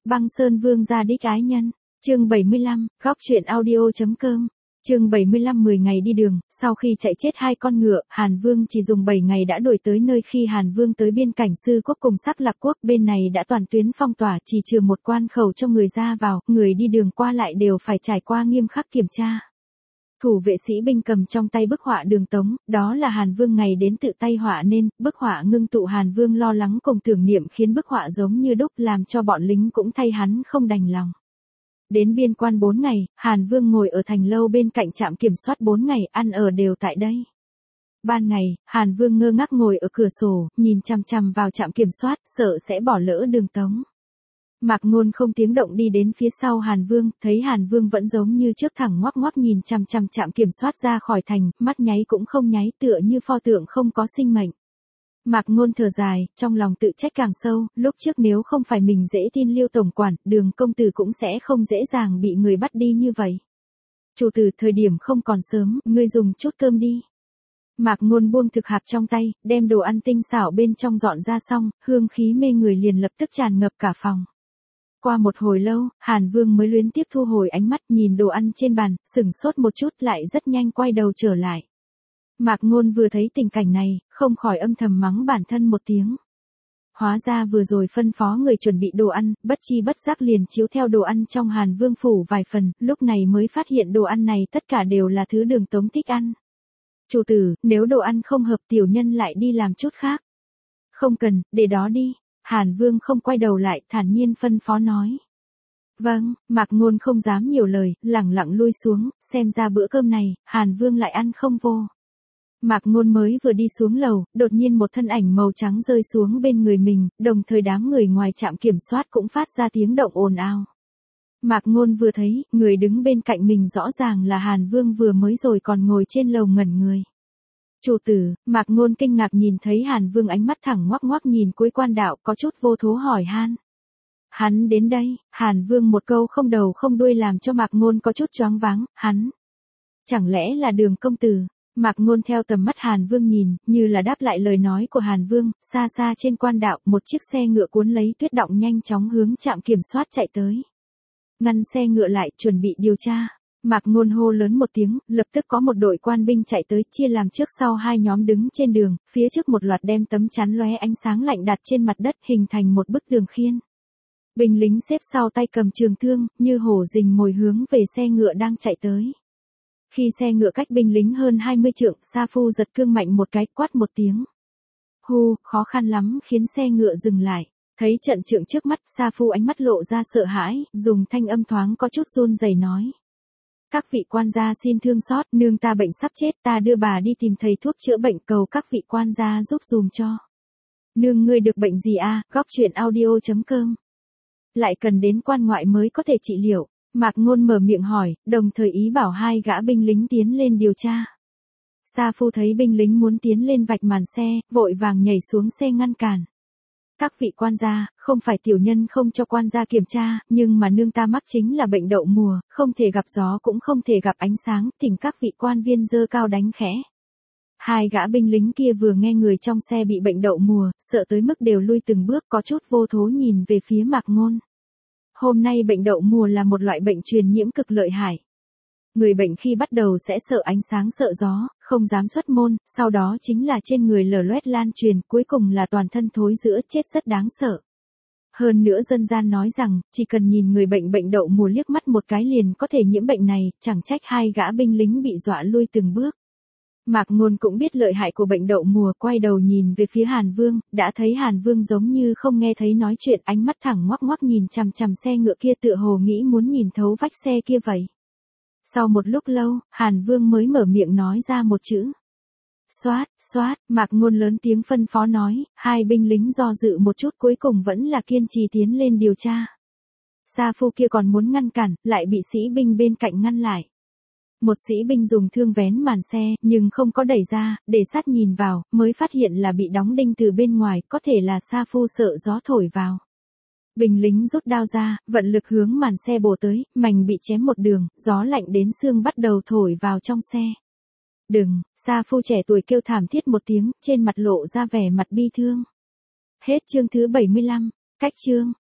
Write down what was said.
Băng Sơn Vương gia đích ái nhân, chương 75, góc truyện audio.com, chương 75 10 ngày đi đường, sau khi chạy chết 2 con ngựa, Hàn Vương chỉ dùng 7 ngày đã đuổi tới nơi. Khi Hàn Vương tới biên cảnh Sư quốc cùng Sắc Lạc quốc, bên này đã toàn tuyến phong tỏa, chỉ trừ một quan khẩu cho người ra vào, người đi đường qua lại đều phải trải qua nghiêm khắc kiểm tra. Thủ vệ sĩ binh cầm trong tay bức họa đường tống, đó là Hàn Vương ngày đến tự tay họa nên, bức họa ngưng tụ Hàn Vương lo lắng cùng tưởng niệm khiến bức họa giống như đúc, làm cho bọn lính cũng thay hắn không đành lòng. Đến biên quan 4 ngày, Hàn Vương ngồi ở thành lâu bên cạnh trạm kiểm soát 4 ngày, ăn ở đều tại đây. Ban ngày, Hàn Vương ngơ ngác ngồi ở cửa sổ, nhìn chằm chằm vào trạm kiểm soát, sợ sẽ bỏ lỡ đường tống. Mạc Ngôn không tiếng động đi đến phía sau Hàn Vương, thấy Hàn Vương vẫn giống như trước thẳng ngoắc ngoắc nhìn chằm chằm trạm kiểm soát ra khỏi thành, mắt nháy cũng không nháy, tựa như pho tượng không có sinh mệnh. Mạc Ngôn thở dài, trong lòng tự trách càng sâu, lúc trước nếu không phải mình dễ tin Liêu tổng quản, Đường công tử cũng sẽ không dễ dàng bị người bắt đi như vậy. Chủ tử, thời điểm không còn sớm, ngươi dùng chút cơm đi. Mạc Ngôn buông thực hạp trong tay, đem đồ ăn tinh xảo bên trong dọn ra xong, hương khí mê người liền lập tức tràn ngập cả phòng. Qua một hồi lâu, Hàn Vương mới luyến tiếp thu hồi ánh mắt, nhìn đồ ăn trên bàn, sửng sốt một chút, lại rất nhanh quay đầu trở lại. Mạc Ngôn vừa thấy tình cảnh này, không khỏi âm thầm mắng bản thân một tiếng. Hóa ra vừa rồi phân phó người chuẩn bị đồ ăn, bất chi bất giác liền chiếu theo đồ ăn trong Hàn Vương phủ vài phần, lúc này mới phát hiện đồ ăn này tất cả đều là thứ Đường tống thích ăn. Chủ tử, nếu đồ ăn không hợp tiểu nhân lại đi làm chút khác. Không cần, để đó đi. Hàn Vương không quay đầu lại, thản nhiên phân phó nói. Vâng, Mạc Ngôn không dám nhiều lời, lẳng lặng lui xuống, xem ra bữa cơm này, Hàn Vương lại ăn không vô. Mạc Ngôn mới vừa đi xuống lầu, đột nhiên một thân ảnh màu trắng rơi xuống bên người mình, đồng thời đám người ngoài trạm kiểm soát cũng phát ra tiếng động ồn ào. Mạc Ngôn vừa thấy, người đứng bên cạnh mình rõ ràng là Hàn Vương vừa mới rồi còn ngồi trên lầu ngẩn người. Chủ tử, Mạc Ngôn kinh ngạc nhìn thấy Hàn Vương ánh mắt thẳng ngoắc ngoắc nhìn cuối quan đạo, có chút vô thố hỏi han. Hắn đến đây, Hàn Vương một câu không đầu không đuôi làm cho Mạc Ngôn có chút choáng váng, hắn. Chẳng lẽ là Đường công tử? Mạc Ngôn theo tầm mắt Hàn Vương nhìn, như là đáp lại lời nói của Hàn Vương, xa xa trên quan đạo, một chiếc xe ngựa cuốn lấy tuyết động nhanh chóng hướng trạm kiểm soát chạy tới. Ngăn xe ngựa lại, chuẩn bị điều tra. Mạc Ngôn hô lớn một tiếng, lập tức có một đội quan binh chạy tới, chia làm trước sau 2 nhóm đứng trên đường, phía trước một loạt đem tấm chắn lóe ánh sáng lạnh đặt trên mặt đất, hình thành một bức tường khiên. Binh lính xếp sau tay cầm trường thương, như hổ rình mồi hướng về xe ngựa đang chạy tới. Khi xe ngựa cách binh lính hơn 20 trượng, Sa Phu giật cương mạnh một cái, quát một tiếng. Hu, khó khăn lắm khiến xe ngựa dừng lại. Thấy trận trượng trước mắt, Sa Phu ánh mắt lộ ra sợ hãi, dùng thanh âm thoáng có chút run rẩy nói. Các vị quan gia xin thương xót, nương ta bệnh sắp chết, ta đưa bà đi tìm thầy thuốc chữa bệnh, cầu các vị quan gia giúp dùm cho. Nương ngươi được bệnh gì a? Góc truyện audio.com. Lại cần đến quan ngoại mới có thể trị liệu. Mạc Ngôn mở miệng hỏi, đồng thời ý bảo 2 gã binh lính tiến lên điều tra. Sa Phu thấy binh lính muốn tiến lên vạch màn xe, vội vàng nhảy xuống xe ngăn cản. Các vị quan gia, không phải tiểu nhân không cho quan gia kiểm tra, nhưng mà nương ta mắc chính là bệnh đậu mùa, không thể gặp gió cũng không thể gặp ánh sáng, thỉnh các vị quan viên giơ cao đánh khẽ. 2 gã binh lính kia vừa nghe người trong xe bị bệnh đậu mùa, sợ tới mức đều lui từng bước, có chút vô thố nhìn về phía Mạc Ngôn. Hôm nay bệnh đậu mùa là một loại bệnh truyền nhiễm cực lợi hại. Người bệnh khi bắt đầu sẽ sợ ánh sáng sợ gió, không dám xuất môn, sau đó chính là trên người lở loét lan truyền, cuối cùng là toàn thân thối rữa chết rất đáng sợ. Hơn nữa dân gian nói rằng, chỉ cần nhìn người bệnh bệnh đậu mùa liếc mắt một cái liền có thể nhiễm bệnh này, chẳng trách 2 gã binh lính bị dọa lui từng bước. Mạc Ngôn cũng biết lợi hại của bệnh đậu mùa, quay đầu nhìn về phía Hàn Vương, đã thấy Hàn Vương giống như không nghe thấy nói chuyện, ánh mắt thẳng ngoắc ngoắc nhìn chằm chằm xe ngựa kia, tựa hồ nghĩ muốn nhìn thấu vách xe kia vậy. Sau một lúc lâu, Hàn Vương mới mở miệng nói ra một chữ. Xoát, xoát, Mạc Ngôn lớn tiếng phân phó nói, 2 binh lính do dự một chút cuối cùng vẫn là kiên trì tiến lên điều tra. Sa Phu kia còn muốn ngăn cản, lại bị sĩ binh bên cạnh ngăn lại. Một sĩ binh dùng thương vén màn xe, nhưng không có đẩy ra, để sát nhìn vào, mới phát hiện là bị đóng đinh từ bên ngoài, có thể là Sa Phu sợ gió thổi vào. Binh lính rút đao ra, vận lực hướng màn xe bổ tới, mảnh bị chém một đường, gió lạnh đến xương bắt đầu thổi vào trong xe. Đừng, Sa Phu trẻ tuổi kêu thảm thiết một tiếng, trên mặt lộ ra vẻ mặt bi thương. Hết chương thứ 75, cách chương.